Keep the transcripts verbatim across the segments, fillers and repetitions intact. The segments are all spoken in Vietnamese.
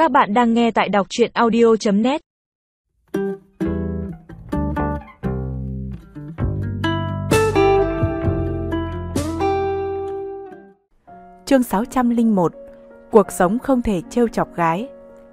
Các bạn đang nghe tại đọc truyện audio chấm net. Chương sáu trăm lẻ một. Cuộc sống không thể trêu chọc gái.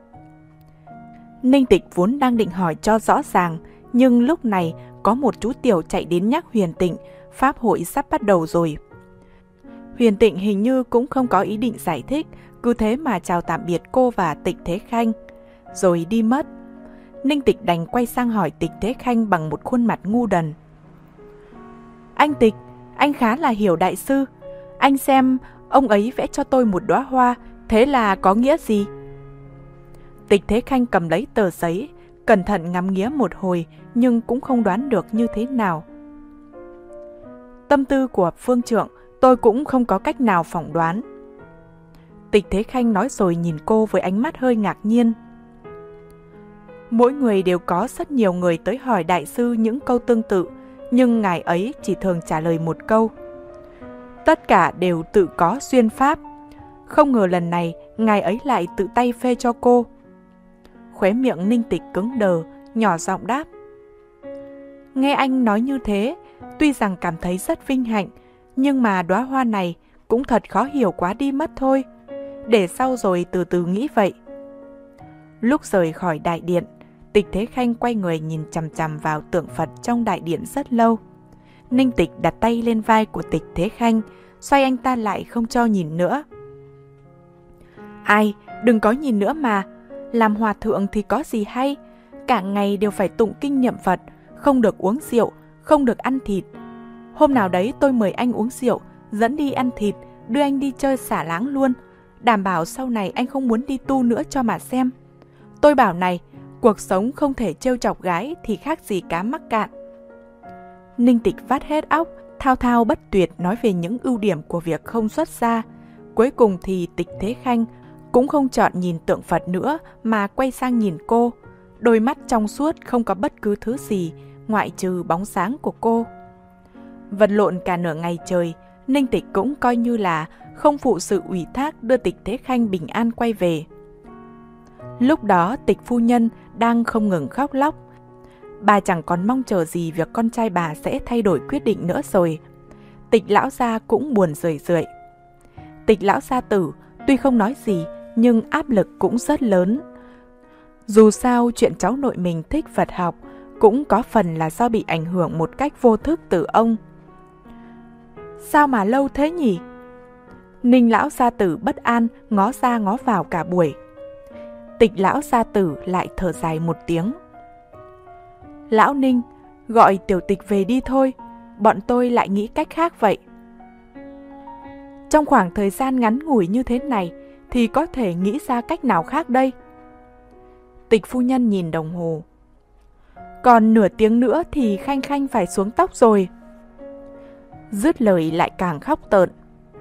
Ninh Tịch vốn đang định hỏi cho rõ ràng, nhưng lúc này có một chú tiểu chạy đến nhắc Huyền Tịnh pháp hội sắp bắt đầu rồi. Huyền Tịnh hình như cũng không có ý định giải thích, cứ thế mà chào tạm biệt cô và Tịch Thế Khanh, rồi đi mất. Ninh Tịch đành quay sang hỏi Tịch Thế Khanh bằng một khuôn mặt ngu đần. Anh Tịch, anh khá là hiểu đại sư. Anh xem, ông ấy vẽ cho tôi một đóa hoa, thế là có nghĩa gì? Tịch Thế Khanh cầm lấy tờ giấy, cẩn thận ngắm nghía một hồi, nhưng cũng không đoán được như thế nào. Tâm tư của phương trượng, tôi cũng không có cách nào phỏng đoán. Tịch Thế Khanh nói rồi nhìn cô với ánh mắt hơi ngạc nhiên. Mỗi người đều có rất nhiều người tới hỏi đại sư những câu tương tự, nhưng ngài ấy chỉ thường trả lời một câu. Tất cả đều tự có duyên pháp. Không ngờ lần này ngài ấy lại tự tay phê cho cô. Khóe miệng Ninh Tịch cứng đờ, nhỏ giọng đáp. Nghe anh nói như thế, tuy rằng cảm thấy rất vinh hạnh, nhưng mà đóa hoa này cũng thật khó hiểu quá đi mất thôi. Để sau rồi từ từ nghĩ vậy. Lúc rời khỏi đại điện, Tịch Thế Khanh quay người nhìn chằm chằm vào tượng Phật trong đại điện rất lâu. Ninh Tịch đặt tay lên vai của Tịch Thế Khanh, xoay anh ta lại không cho nhìn nữa. Ai, đừng có nhìn nữa mà. Làm hòa thượng thì có gì hay. Cả ngày đều phải tụng kinh niệm Phật, không được uống rượu, không được ăn thịt. Hôm nào đấy tôi mời anh uống rượu, dẫn đi ăn thịt, đưa anh đi chơi xả láng luôn. Đảm bảo sau này anh không muốn đi tu nữa cho mà xem. Tôi bảo này, cuộc sống không thể trêu chọc gái thì khác gì cá mắc cạn. Ninh Tịch vắt hết óc, thao thao bất tuyệt nói về những ưu điểm của việc không xuất gia. Cuối cùng thì Tịch Thế Khanh cũng không chọn nhìn tượng Phật nữa mà quay sang nhìn cô. Đôi mắt trong suốt không có bất cứ thứ gì ngoại trừ bóng sáng của cô. Vật lộn cả nửa ngày trời, Ninh Tịch cũng coi như là không phụ sự ủy thác đưa Tịch Thế Khanh bình an quay về. Lúc đó Tịch phu nhân đang không ngừng khóc lóc. Bà chẳng còn mong chờ gì việc con trai bà sẽ thay đổi quyết định nữa rồi. Tịch lão gia cũng buồn rười rượi. Tịch lão gia tử tuy không nói gì nhưng áp lực cũng rất lớn. Dù sao chuyện cháu nội mình thích Phật học cũng có phần là do bị ảnh hưởng một cách vô thức từ ông. Sao mà lâu thế nhỉ? Ninh lão gia tử bất an ngó ra ngó vào cả buổi. Tịch lão gia tử lại thở dài một tiếng. Lão Ninh, gọi tiểu Tịch về đi thôi, bọn tôi lại nghĩ cách khác vậy. Trong khoảng thời gian ngắn ngủi như thế này thì có thể nghĩ ra cách nào khác đây? Tịch phu nhân nhìn đồng hồ. Còn nửa tiếng nữa thì Khanh Khanh phải xuống tóc rồi. Dứt lời lại càng khóc tợn.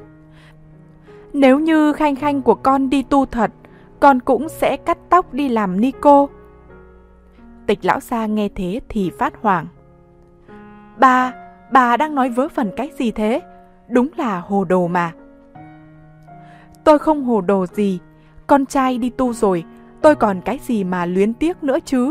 Nếu như Khanh Khanh của con đi tu thật, con cũng sẽ cắt tóc đi làm ni cô. Tịch lão gia nghe thế thì phát hoảng. Bà, bà đang nói vớ vẩn cái gì thế? Đúng là hồ đồ mà. Tôi không hồ đồ gì. Con trai đi tu rồi, tôi còn cái gì mà luyến tiếc nữa chứ?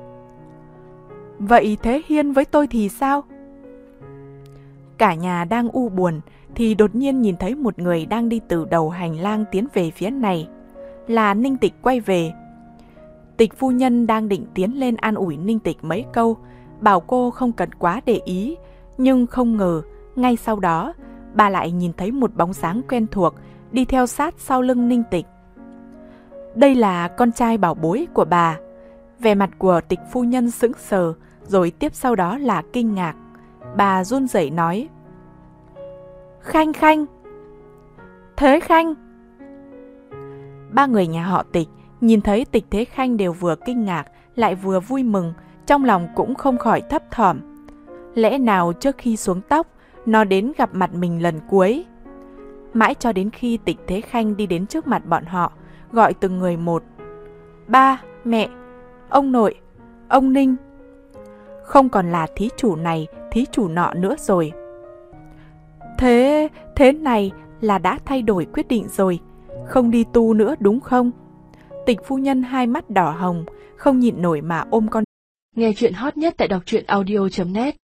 Vậy Thế Hiên với tôi thì sao? Cả nhà đang u buồn thì đột nhiên nhìn thấy một người đang đi từ đầu hành lang tiến về phía này. Là Ninh Tịch quay về. Tịch phu nhân đang định tiến lên an ủi Ninh Tịch mấy câu, bảo cô không cần quá để ý, nhưng không ngờ ngay sau đó bà lại nhìn thấy một bóng dáng quen thuộc đi theo sát sau lưng Ninh Tịch. Đây là con trai bảo bối của bà. Vẻ mặt của Tịch phu nhân sững sờ, rồi tiếp sau đó là kinh ngạc. Bà run rẩy nói. Khanh Khanh! Thế Khanh! Ba người nhà họ Tịch nhìn thấy Tịch Thế Khanh đều vừa kinh ngạc lại vừa vui mừng, trong lòng cũng không khỏi thấp thỏm. Lẽ nào trước khi xuống tóc, nó đến gặp mặt mình lần cuối? Mãi cho đến khi Tịch Thế Khanh đi đến trước mặt bọn họ, gọi từng người một. Ba, mẹ, ông nội, ông Ninh. Không còn là thí chủ này, thí chủ nọ nữa rồi. Thế, thế này là đã thay đổi quyết định rồi, không đi tu nữa đúng không? Tịch phu nhân hai mắt đỏ hồng, không nhịn nổi mà ôm con. Nghe chuyện hot nhất tại đọc truyện audio chấm net